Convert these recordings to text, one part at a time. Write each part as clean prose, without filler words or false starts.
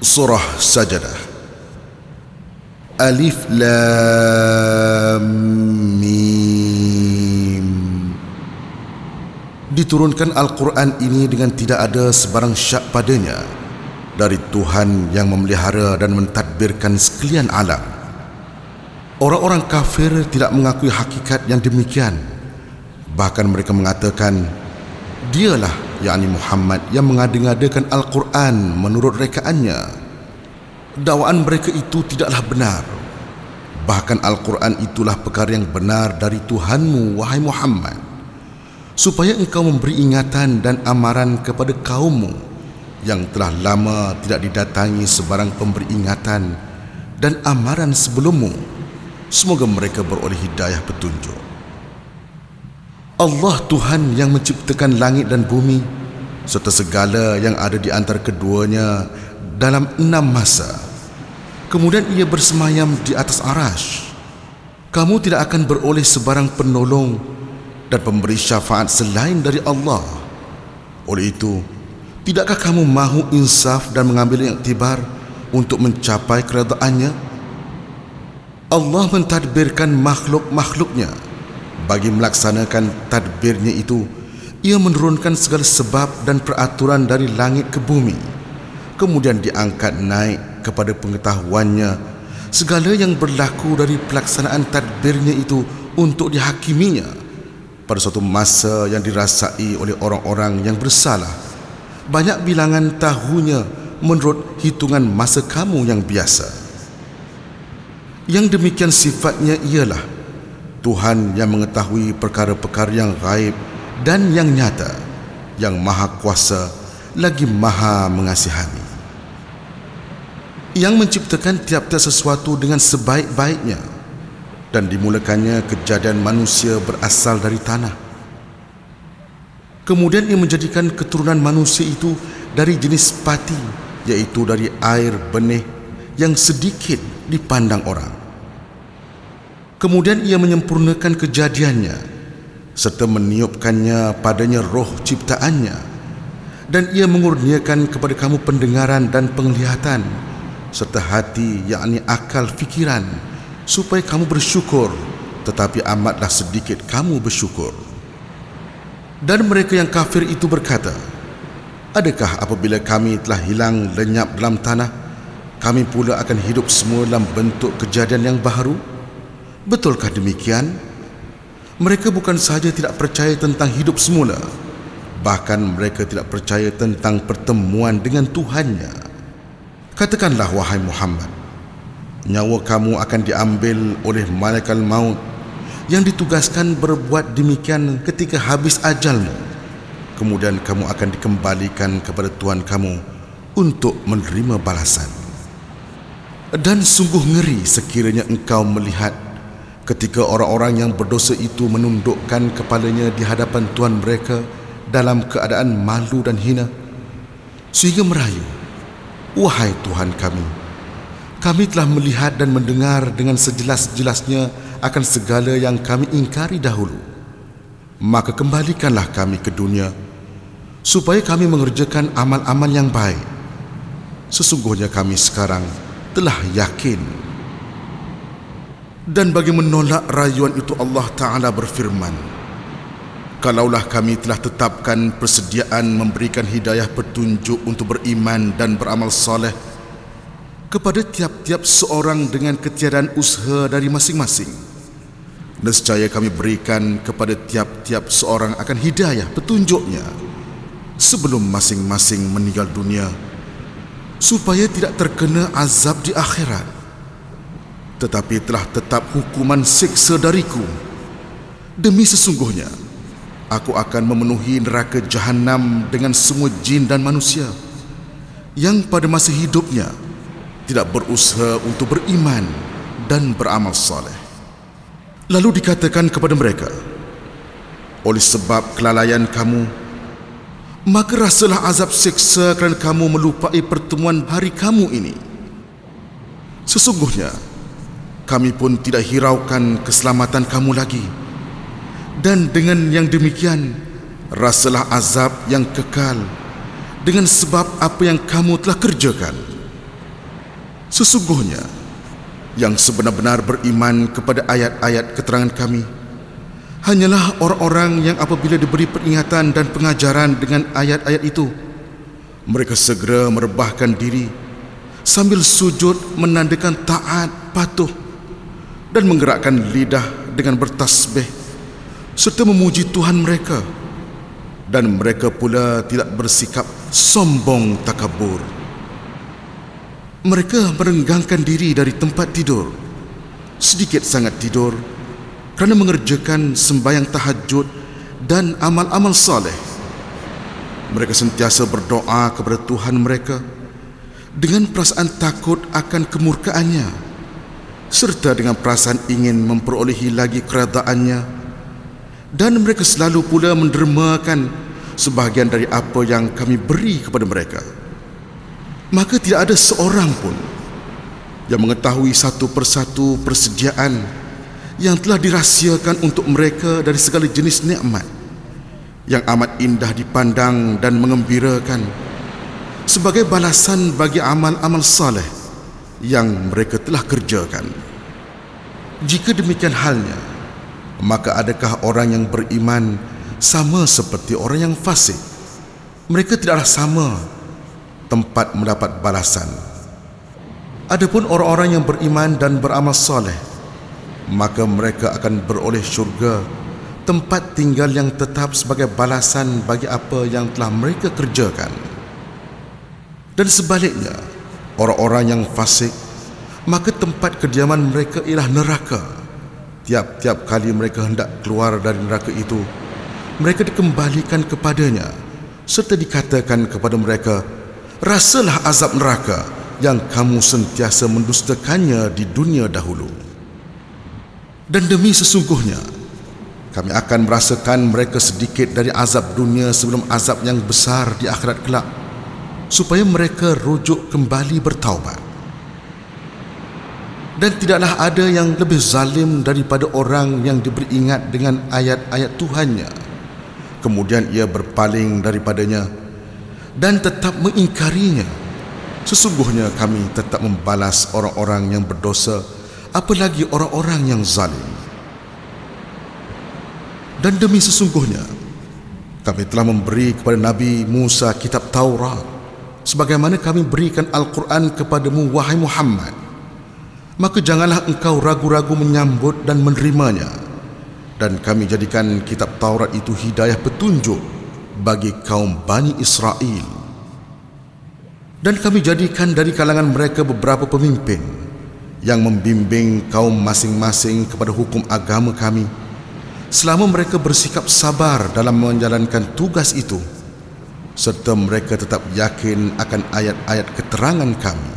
Surah Sajadah. Alif Lam Mim. Diturunkan Al-Quran ini dengan tidak ada sebarang syak padanya dari Tuhan yang memelihara dan mentadbirkan sekalian alam. Orang-orang kafir tidak mengakui hakikat yang demikian. Bahkan mereka mengatakan, dialah yakni Muhammad yang mengada-ngadakan Al-Quran menurut rekaannya. Dakwaan mereka itu tidaklah benar. Bahkan Al-Quran itulah perkara yang benar dari Tuhanmu, wahai Muhammad, supaya engkau memberi ingatan dan amaran kepada kaummu yang telah lama tidak didatangi sebarang pemberi ingatan dan amaran sebelummu. Semoga mereka beroleh hidayah petunjuk. Allah Tuhan yang menciptakan langit dan bumi serta segala yang ada di antara keduanya dalam 6 masa. Kemudian ia bersemayam di atas arasy. Kamu tidak akan beroleh sebarang penolong dan pemberi syafaat selain dari Allah. Oleh itu, tidakkah kamu mahu insaf dan mengambil iktibar untuk mencapai keredaannya? Allah mentadbirkan makhluk-makhluknya. Bagi melaksanakan tadbirnya itu, ia menurunkan segala sebab dan peraturan dari langit ke bumi, kemudian diangkat naik kepada pengetahuannya segala yang berlaku dari pelaksanaan tadbirnya itu untuk dihakiminya pada suatu masa yang dirasai oleh orang-orang yang bersalah. Banyak bilangan tahunya menurut hitungan masa kamu yang biasa. Yang demikian sifatnya ialah Tuhan yang mengetahui perkara-perkara yang gaib dan yang nyata, yang maha kuasa lagi maha mengasihani, yang menciptakan tiap-tiap sesuatu dengan sebaik-baiknya dan dimulakannya kejadian manusia berasal dari tanah. Kemudian ia menjadikan keturunan manusia itu dari jenis pati, iaitu dari air benih yang sedikit dipandang orang. Kemudian ia menyempurnakan kejadiannya serta meniupkannya padanya roh ciptaannya, dan ia mengurniakan kepada kamu pendengaran dan penglihatan serta hati, yakni akal fikiran, supaya kamu bersyukur, tetapi amatlah sedikit kamu bersyukur. Dan mereka yang kafir itu berkata, adakah apabila kami telah hilang lenyap dalam tanah, kami pula akan hidup semua dalam bentuk kejadian yang baharu? Betulkah demikian? Mereka bukan sahaja tidak percaya tentang hidup semula, bahkan mereka tidak percaya tentang pertemuan dengan Tuhannya. Katakanlah, wahai Muhammad, nyawa kamu akan diambil oleh malaikat maut yang ditugaskan berbuat demikian ketika habis ajalmu. Kemudian kamu akan dikembalikan kepada Tuhan kamu untuk menerima balasan. Dan sungguh ngeri sekiranya engkau melihat ketika orang-orang yang berdosa itu menundukkan kepalanya di hadapan Tuhan mereka dalam keadaan malu dan hina, sehingga merayu, wahai Tuhan kami telah melihat dan mendengar dengan sejelas-jelasnya akan segala yang kami ingkari dahulu. Maka kembalikanlah kami ke dunia, supaya kami mengerjakan amal-amal yang baik. Sesungguhnya kami sekarang telah yakin. Dan bagi menolak rayuan itu, Allah Ta'ala berfirman, kalaulah kami telah tetapkan persediaan memberikan hidayah petunjuk untuk beriman dan beramal soleh kepada tiap-tiap seorang dengan ketiadaan usaha dari masing-masing, nescaya kami berikan kepada tiap-tiap seorang akan hidayah petunjuknya sebelum masing-masing meninggal dunia, supaya tidak terkena azab di akhirat. Tetapi telah tetap hukuman siksa dariku. Demi sesungguhnya aku akan memenuhi neraka Jahannam dengan semua jin dan manusia yang pada masa hidupnya tidak berusaha untuk beriman dan beramal saleh. Lalu dikatakan kepada mereka, oleh sebab kelalaian kamu, maka rasalah azab siksa kerana kamu melupai pertemuan hari kamu ini. Sesungguhnya kami pun tidak hiraukan keselamatan kamu lagi, dan dengan yang demikian rasalah azab yang kekal dengan sebab apa yang kamu telah kerjakan. Sesungguhnya, yang sebenar-benar beriman kepada ayat-ayat keterangan kami hanyalah orang-orang yang apabila diberi peringatan dan pengajaran dengan ayat-ayat itu, mereka segera merebahkan diri sambil sujud menandakan taat, patuh dan menggerakkan lidah dengan bertasbih serta memuji Tuhan mereka, dan mereka pula tidak bersikap sombong takabur. Mereka merenggangkan diri dari tempat tidur, sedikit sangat tidur kerana mengerjakan sembahyang tahajud dan amal-amal saleh. Mereka sentiasa berdoa kepada Tuhan mereka dengan perasaan takut akan kemurkaannya, serta dengan perasaan ingin memperolehi lagi keredaannya, dan mereka selalu pula mendermakan sebahagian dari apa yang kami beri kepada mereka. Maka tidak ada seorang pun yang mengetahui satu persatu persediaan yang telah dirahsiakan untuk mereka dari segala jenis nikmat yang amat indah dipandang dan mengembirakan sebagai balasan bagi amal-amal saleh yang mereka telah kerjakan. Jika demikian halnya, maka adakah orang yang beriman sama seperti orang yang fasik? Mereka tidaklah sama tempat mendapat balasan. Adapun orang-orang yang beriman dan beramal saleh, maka mereka akan beroleh syurga, tempat tinggal yang tetap sebagai balasan bagi apa yang telah mereka kerjakan. Dan sebaliknya, orang-orang yang fasik, maka tempat kediaman mereka ialah neraka. Tiap-tiap kali mereka hendak keluar dari neraka itu, mereka dikembalikan kepadanya serta dikatakan kepada mereka, rasalah azab neraka yang kamu sentiasa mendustakannya di dunia dahulu. Dan demi sesungguhnya, kami akan merasakan mereka sedikit dari azab dunia sebelum azab yang besar di akhirat kelak, supaya mereka rujuk kembali bertaubat. Dan tidaklah ada yang lebih zalim daripada orang yang diberi ingat dengan ayat-ayat Tuhannya, kemudian ia berpaling daripadanya dan tetap mengingkarinya. Sesungguhnya kami tetap membalas orang-orang yang berdosa, apalagi orang-orang yang zalim. Dan demi sesungguhnya, kami telah memberi kepada Nabi Musa kitab Taurat, sebagaimana kami berikan Al-Quran kepadamu, wahai Muhammad. Maka janganlah engkau ragu-ragu menyambut dan menerimanya. Dan kami jadikan kitab Taurat itu hidayah petunjuk bagi kaum Bani Israel. Dan kami jadikan dari kalangan mereka beberapa pemimpin yang membimbing kaum masing-masing kepada hukum agama kami, selama mereka bersikap sabar dalam menjalankan tugas itu, serta mereka tetap yakin akan ayat-ayat keterangan kami.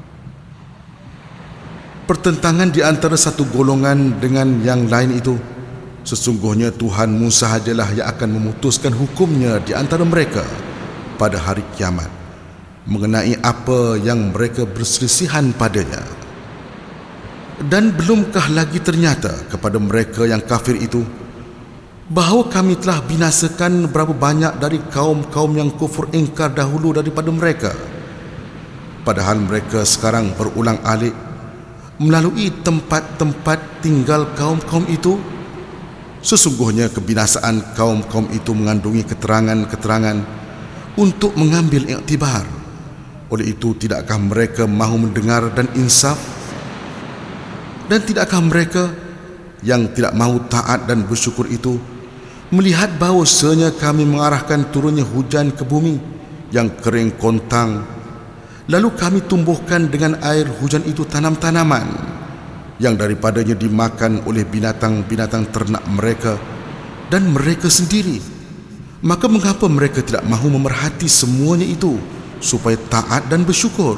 Pertentangan di antara satu golongan dengan yang lain itu, sesungguhnya Tuhanmu sahajalah yang akan memutuskan hukumnya di antara mereka pada hari kiamat, mengenai apa yang mereka berselisihan padanya. Dan belumkah lagi ternyata kepada mereka yang kafir itu bahawa kami telah binasakan berapa banyak dari kaum-kaum yang kufur ingkar dahulu daripada mereka, padahal mereka sekarang berulang-alik melalui tempat-tempat tinggal kaum-kaum itu. Sesungguhnya kebinasaan kaum-kaum itu mengandungi keterangan-keterangan untuk mengambil iktibar. Oleh itu, tidakkah mereka mahu mendengar dan insaf? Dan tidakkah mereka yang tidak mahu taat dan bersyukur itu melihat bahawasanya kami mengarahkan turunnya hujan ke bumi yang kering kontang, lalu kami tumbuhkan dengan air hujan itu tanam-tanaman yang daripadanya dimakan oleh binatang-binatang ternak mereka dan mereka sendiri? Maka mengapa mereka tidak mahu memerhati semuanya itu supaya taat dan bersyukur?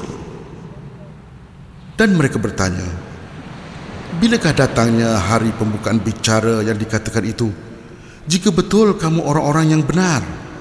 Dan mereka bertanya, bilakah datangnya hari pembukaan bicara yang dikatakan itu, jika betul kamu orang-orang yang benar?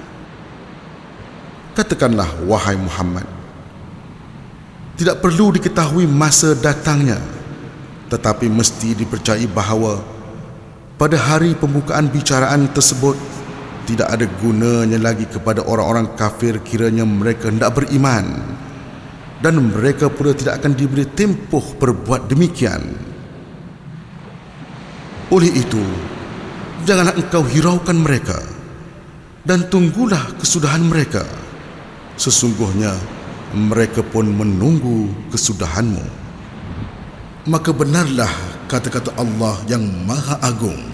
Katakanlah, wahai Muhammad, tidak perlu diketahui masa datangnya, tetapi mesti dipercayai bahawa pada hari pembukaan bicaraan tersebut tidak ada gunanya lagi kepada orang-orang kafir kiranya mereka hendak beriman, dan mereka pula tidak akan diberi tempoh berbuat demikian. Oleh itu, janganlah engkau hiraukan mereka dan tunggulah kesudahan mereka. Sesungguhnya mereka pun menunggu kesudahanmu. Maka benarlah kata-kata Allah yang Maha Agung.